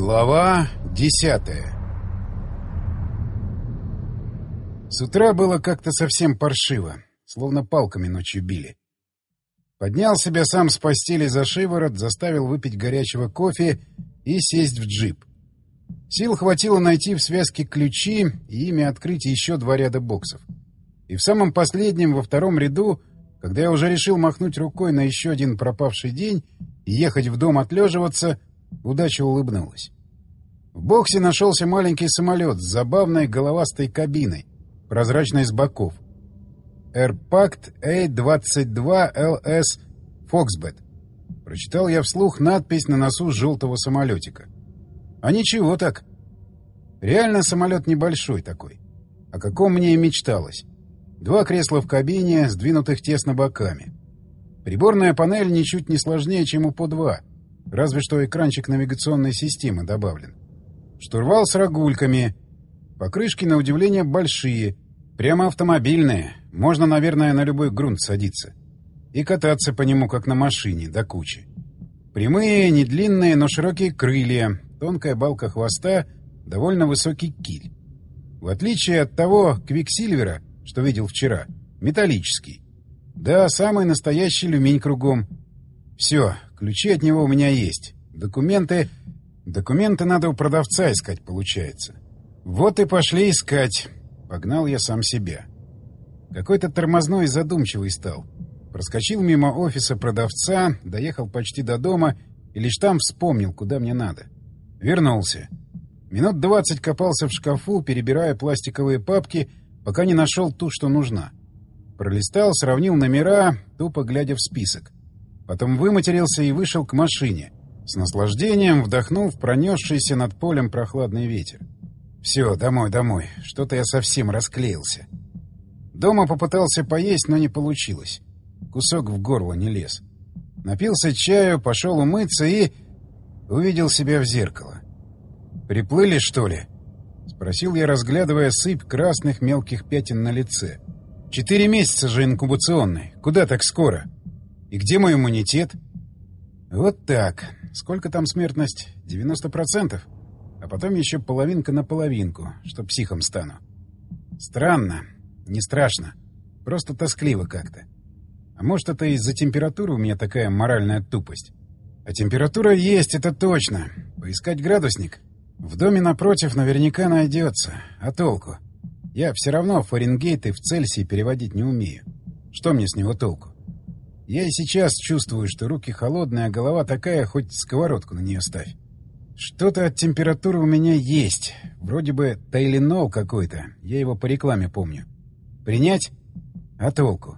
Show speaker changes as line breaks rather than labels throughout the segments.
Глава 10. С утра было как-то совсем паршиво, словно палками ночью били. Поднял себя сам с постели за шиворот, заставил выпить горячего кофе и сесть в джип. Сил хватило найти в связке ключи и ими открыть еще 2 ряда боксов. И в самом последнем, во 2-м ряду, когда я уже решил махнуть рукой на еще один пропавший день и ехать в дом отлеживаться, удача улыбнулась. В боксе нашелся маленький самолет с забавной головастой кабиной, прозрачной с боков. Airpact A-22LS Foxbat. Прочитал я вслух надпись на носу желтого самолетика. А ничего так. Реально самолет небольшой такой. О каком мне и мечталось. 2 кресла в кабине, сдвинутых тесно боками. Приборная панель ничуть не сложнее, чем у ПО-2. Разве что экранчик навигационной системы добавлен. Штурвал с рогульками. Покрышки, на удивление, большие. Прямо автомобильные. Можно, наверное, на любой грунт садиться. И кататься по нему, как на машине, до кучи. Прямые, не длинные, но широкие крылья. Тонкая балка хвоста, довольно высокий киль. В отличие от того Квиксильвера, что видел вчера, металлический. Да, самый настоящий люминь кругом. Все, ключи от него у меня есть. Документы надо у продавца искать, получается. Вот и пошли искать. Погнал я сам себя. Какой-то тормозной и задумчивый стал. Проскочил мимо офиса продавца, доехал почти до дома и лишь там вспомнил, куда мне надо. Вернулся. Минут 20 копался в шкафу, перебирая пластиковые папки, пока не нашел ту, что нужна. Пролистал, сравнил номера, тупо глядя в список. Потом выматерился и вышел к машине. С наслаждением вдохнул в пронесшийся над полем прохладный ветер. Все, домой. Что-то я совсем расклеился. Дома попытался поесть, но не получилось. Кусок в горло не лез. Напился чаю, пошел умыться и... увидел себя в зеркало. «Приплыли, что ли?» — спросил я, разглядывая сыпь красных мелких пятен на лице. 4 месяца же инкубационный. Куда так скоро? И где мой иммунитет? Вот так. Сколько там смертность? 90%? А потом еще половинка на половинку, что психом стану. Странно. Не страшно. Просто тоскливо как-то. А может, это из-за температуры у меня такая моральная тупость? А температура есть, это точно. Поискать градусник? В доме напротив наверняка найдется. А толку? Я все равно Фаренгейт и в Цельсий переводить не умею. Что мне с него толку? Я и сейчас чувствую, что руки холодные, а голова такая, хоть сковородку на нее ставь. Что-то от температуры у меня есть. Вроде бы Тайленол какой-то. Я его по рекламе помню. Принять? А толку?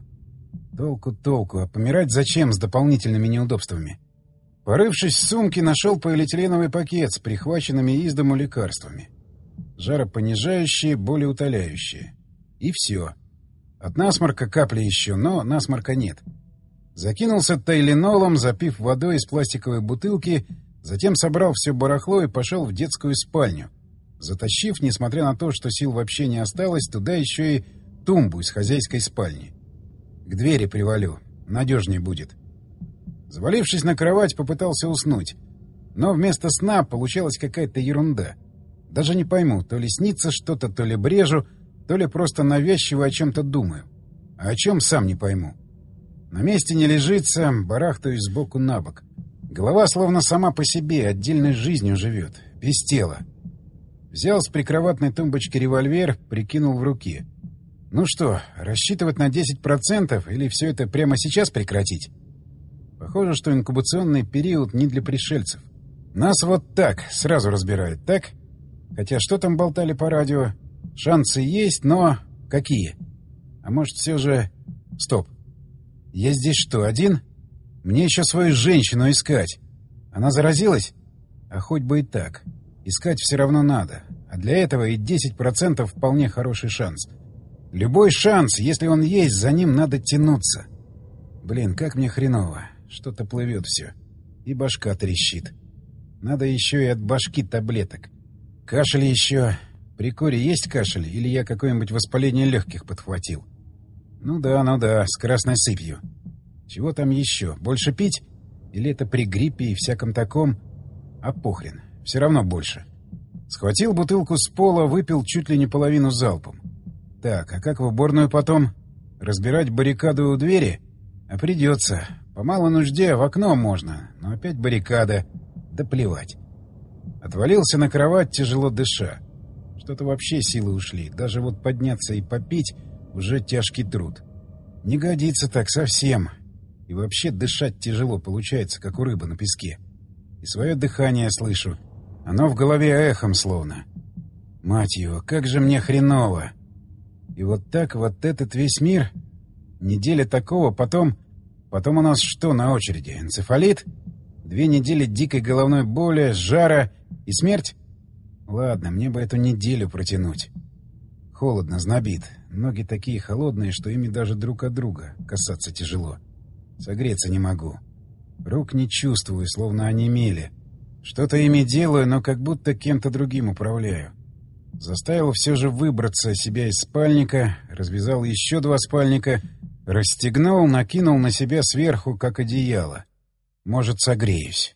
Толку. А помирать зачем с дополнительными неудобствами? Порывшись в сумке, нашел полиэтиленовый пакет с прихваченными из дому лекарствами. Жаропонижающие, болеутоляющие. И все. От насморка капли еще, но насморка нет. Закинулся тайленолом, запив водой из пластиковой бутылки, затем собрал все барахло и пошел в детскую спальню, затащив, несмотря на то, что сил вообще не осталось, туда еще и тумбу из хозяйской спальни. К двери привалю, надежнее будет. Завалившись на кровать, попытался уснуть. Но вместо сна получалась какая-то ерунда. Даже не пойму, то ли снится что-то, то ли брежу, то ли просто навязчиво о чем-то думаю. А о чем сам не пойму. На месте не лежится, барахтаюсь сбоку на бок. Голова словно сама по себе, отдельной жизнью живет, без тела. Взял с прикроватной тумбочки револьвер, прикинул в руке. Ну что, рассчитывать на 10% или все это прямо сейчас прекратить? Похоже, что инкубационный период не для пришельцев. Нас вот так сразу разбирают, так? Хотя что там болтали по радио? Шансы есть, но... какие? А может, все же... Стоп. Я здесь что, один? Мне еще свою женщину искать. Она заразилась? А хоть бы и так. Искать все равно надо. А для этого и 10% вполне хороший шанс. Любой шанс, если он есть, за ним надо тянуться. Блин, как мне хреново. Что-то плывет все. И башка трещит. Надо еще и от башки таблеток. Кашель еще... При коре есть кашель, или я какое-нибудь воспаление легких подхватил? Ну да, с красной сыпью. Чего там еще? Больше пить? Или это при гриппе и всяком таком? А похрен. Все равно больше. Схватил бутылку с пола, выпил чуть ли не половину залпом. Так, а как в уборную потом? Разбирать баррикаду у двери? А придется. По малой нужде в окно можно, но опять баррикада. Да плевать. Отвалился на кровать, тяжело дыша. Что-то вообще силы ушли. Даже вот подняться и попить уже тяжкий труд. Не годится так совсем. И вообще дышать тяжело получается, как у рыбы на песке. И свое дыхание слышу. Оно в голове эхом словно. Мать его, как же мне хреново. И вот так вот этот весь мир... Неделя такого, потом у нас что на очереди? Энцефалит? 2 недели дикой головной боли, жара и смерть? Ладно, мне бы эту неделю протянуть. Холодно, знобит. Ноги такие холодные, что ими даже друг от друга касаться тяжело. Согреться не могу. Рук не чувствую, словно онемели. Что-то ими делаю, но как будто кем-то другим управляю. Заставил все же выбраться себя из спальника, развязал еще 2 спальника, расстегнул, накинул на себя сверху, как одеяло. Может, согреюсь.